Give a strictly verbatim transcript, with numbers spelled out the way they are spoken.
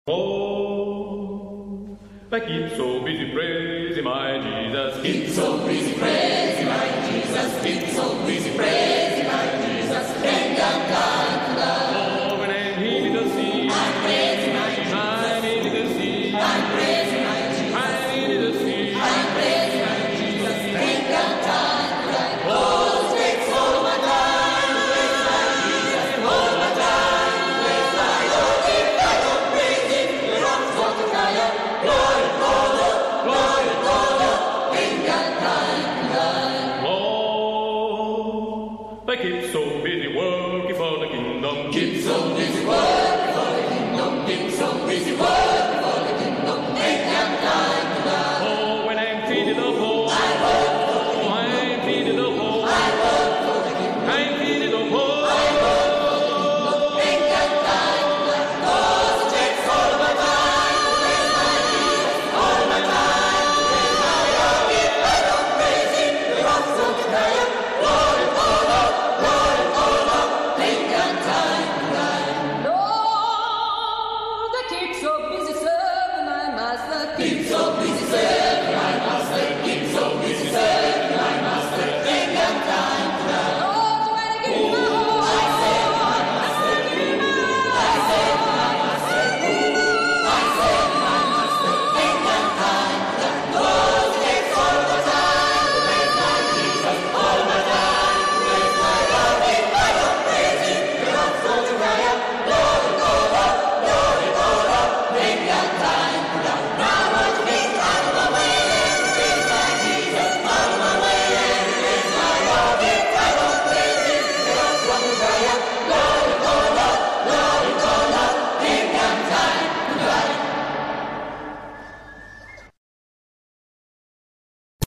Oh, I keep so busy praising my Jesus. Keep so busy praising my Jesus. Keep so busy praising my Jesus. Ain't got time to love. Oh, when I'm healing the sea, I'm praising my Jesus. I'm healing the sea, I'm praising my Jesus. I'm healing the sea. I'm praising my Jesus. Ain't got time to love. Oh, it takes all my time to praise my Jesus. All my time to praise my Lord. If I don't praise Him, the rocks won't cry out. Glory, glory, glory, glory. Ain't got time to love. Lord, I keep so busy working for the kingdom. Keep so busy working for the kingdom. Keep so busy working for the kingdom. Ain't got time to love. Oh, when I'm feeding the whole, I work for the oh, I'm feeding the whole, I work for the kingdom. I'm feeding the whole. I work for the kingdom. Ain't got time to love. 'Cause it takes all my time to praise my Jesus. All my time to praise my Lord. If I don't praise Him, the rocks won't cry out. Glory, glory, glory, glory. Ain't got time to love. Lord, I keep so busy serving my master. Keep so busy serving